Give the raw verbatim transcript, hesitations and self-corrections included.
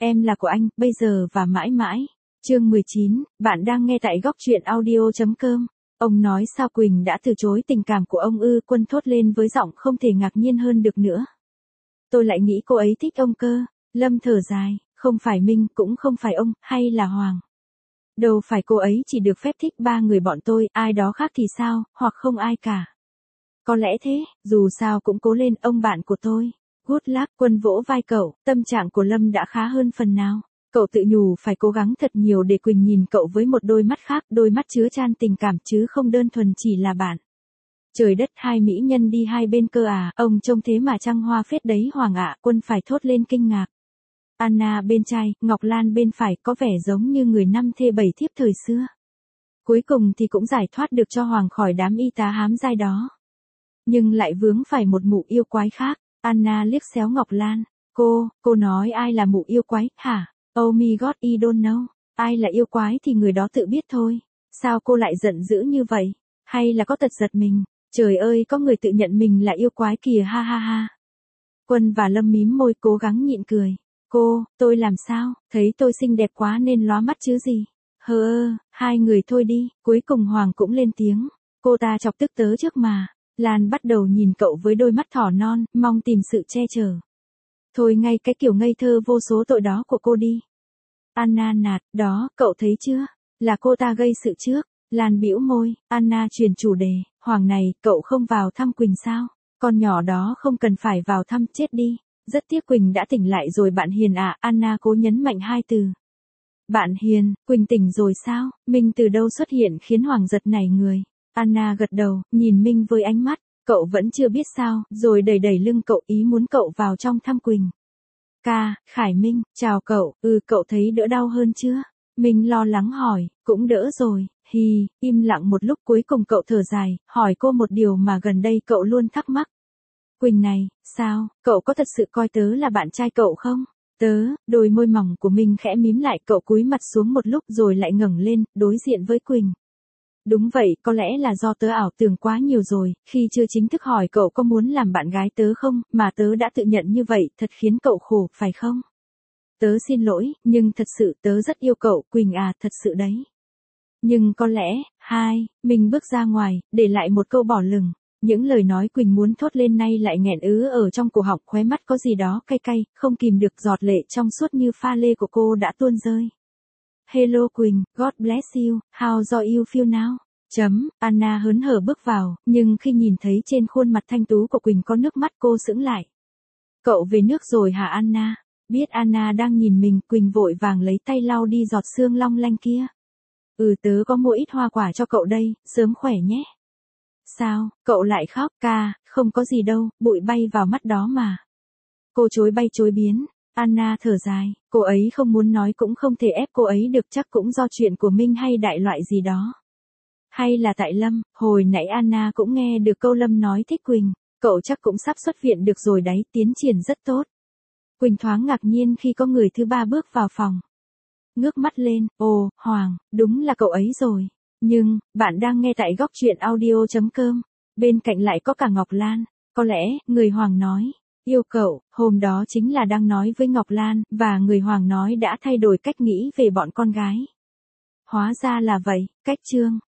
em là của anh, bây giờ và mãi mãi. Chương mười chín, bạn đang nghe tại góc truyện audio.com. Ông nói sao Quỳnh đã từ chối tình cảm của ông ư? Quân thốt lên với giọng không thể ngạc nhiên hơn được nữa. Tôi lại nghĩ cô ấy thích ông cơ. Lâm thở dài, không phải Minh, cũng không phải ông, hay là Hoàng. Đâu phải cô ấy chỉ được phép thích ba người bọn tôi, ai đó khác thì sao, hoặc không ai cả. Có lẽ thế, dù sao cũng cố lên ông bạn của tôi. Good luck. Quân vỗ vai cậu, tâm trạng của Lâm đã khá hơn phần nào. Cậu tự nhủ phải cố gắng thật nhiều để Quỳnh nhìn cậu với một đôi mắt khác, đôi mắt chứa chan tình cảm chứ không đơn thuần chỉ là bạn. Trời đất, hai mỹ nhân đi hai bên cơ à, ông trông thế mà trăng hoa phết đấy Hoàng ạ. Quân phải thốt lên kinh ngạc. Anna bên trái, Ngọc Lan bên phải, có vẻ giống như người năm thê bảy thiếp thời xưa. Cuối cùng thì cũng giải thoát được cho Hoàng khỏi đám y tá hám dai đó. Nhưng lại vướng phải một mụ yêu quái khác. Anna liếc xéo Ngọc Lan. Cô, cô nói ai là mụ yêu quái, hả? Oh my god, I don't know. Ai là yêu quái thì người đó tự biết thôi. Sao cô lại giận dữ như vậy? Hay là có tật giật mình? Trời ơi, có người tự nhận mình là yêu quái kìa, ha ha ha. Quân và Lâm mím môi cố gắng nhịn cười. Cô, tôi làm sao? Thấy tôi xinh đẹp quá nên lóa mắt chứ gì? Hơ ơ, hai người thôi đi. Cuối cùng Hoàng cũng lên tiếng. Cô ta chọc tức tớ trước mà. Lan bắt đầu nhìn cậu với đôi mắt thỏ non, mong tìm sự che chở. Thôi ngay cái kiểu ngây thơ vô số tội đó của cô đi. Anna nạt, đó, cậu thấy chưa? Là cô ta gây sự trước. Lan bĩu môi, Anna chuyển chủ đề. Hoàng này, cậu không vào thăm Quỳnh sao? Con nhỏ đó không cần phải vào thăm, chết đi. Rất tiếc Quỳnh đã tỉnh lại rồi bạn Hiền ạ. Anna cố nhấn mạnh hai từ. Bạn Hiền, Quỳnh tỉnh rồi sao? Minh từ đâu xuất hiện khiến Hoàng giật nảy người. Anna gật đầu, nhìn Minh với ánh mắt. Cậu vẫn chưa biết sao, rồi đẩy đẩy lưng cậu, ý muốn cậu vào trong thăm Quỳnh. Ca, Khải Minh, chào cậu, ừ cậu thấy đỡ đau hơn chưa? Minh lo lắng hỏi, cũng đỡ rồi, hi, im lặng một lúc cuối cùng cậu thở dài, hỏi cô một điều mà gần đây cậu luôn thắc mắc. Quỳnh này, sao, cậu có thật sự coi tớ là bạn trai cậu không? Tớ, đôi môi mỏng của Minh khẽ mím lại, cậu cúi mặt xuống một lúc rồi lại ngẩng lên, đối diện với Quỳnh. Đúng vậy, có lẽ là do tớ ảo tưởng quá nhiều rồi, khi chưa chính thức hỏi cậu có muốn làm bạn gái tớ không, mà tớ đã tự nhận như vậy, thật khiến cậu khổ, phải không? Tớ xin lỗi, nhưng thật sự tớ rất yêu cậu, Quỳnh à, thật sự đấy. Nhưng có lẽ, hai, mình bước ra ngoài, để lại một câu bỏ lửng. Những lời nói Quỳnh muốn thốt lên nay lại nghẹn ứ ở trong cổ họng, khóe mắt có gì đó cay cay, không kìm được giọt lệ trong suốt như pha lê của cô đã tuôn rơi. Hello Quỳnh, God bless you, how do you feel now? Chấm, Anna hớn hở bước vào, nhưng khi nhìn thấy trên khuôn mặt thanh tú của Quỳnh có nước mắt cô sững lại. Cậu về nước rồi hả Anna? Biết Anna đang nhìn mình, Quỳnh vội vàng lấy tay lau đi giọt sương long lanh kia. Ừ tớ có mua ít hoa quả cho cậu đây, sớm khỏe nhé. Sao, cậu lại khóc? Ca, không có gì đâu, bụi bay vào mắt đó mà. Cô chối bay chối biến. Anna thở dài, cô ấy không muốn nói cũng không thể ép cô ấy được, chắc cũng do chuyện của Minh hay đại loại gì đó. Hay là tại Lâm, hồi nãy Anna cũng nghe được câu Lâm nói thích Quỳnh, cậu chắc cũng sắp xuất viện được rồi đấy, tiến triển rất tốt. Quỳnh thoáng ngạc nhiên khi có người thứ ba bước vào phòng. Ngước mắt lên, ồ, Hoàng, đúng là cậu ấy rồi. Nhưng, bạn đang nghe tại góc truyện audio.com, bên cạnh lại có cả Ngọc Lan, có lẽ, người Hoàng nói. Yêu cậu, hôm đó chính là đang nói với Ngọc Lan, và người Hoàng nói đã thay đổi cách nghĩ về bọn con gái. Hóa ra là vậy, cách chương.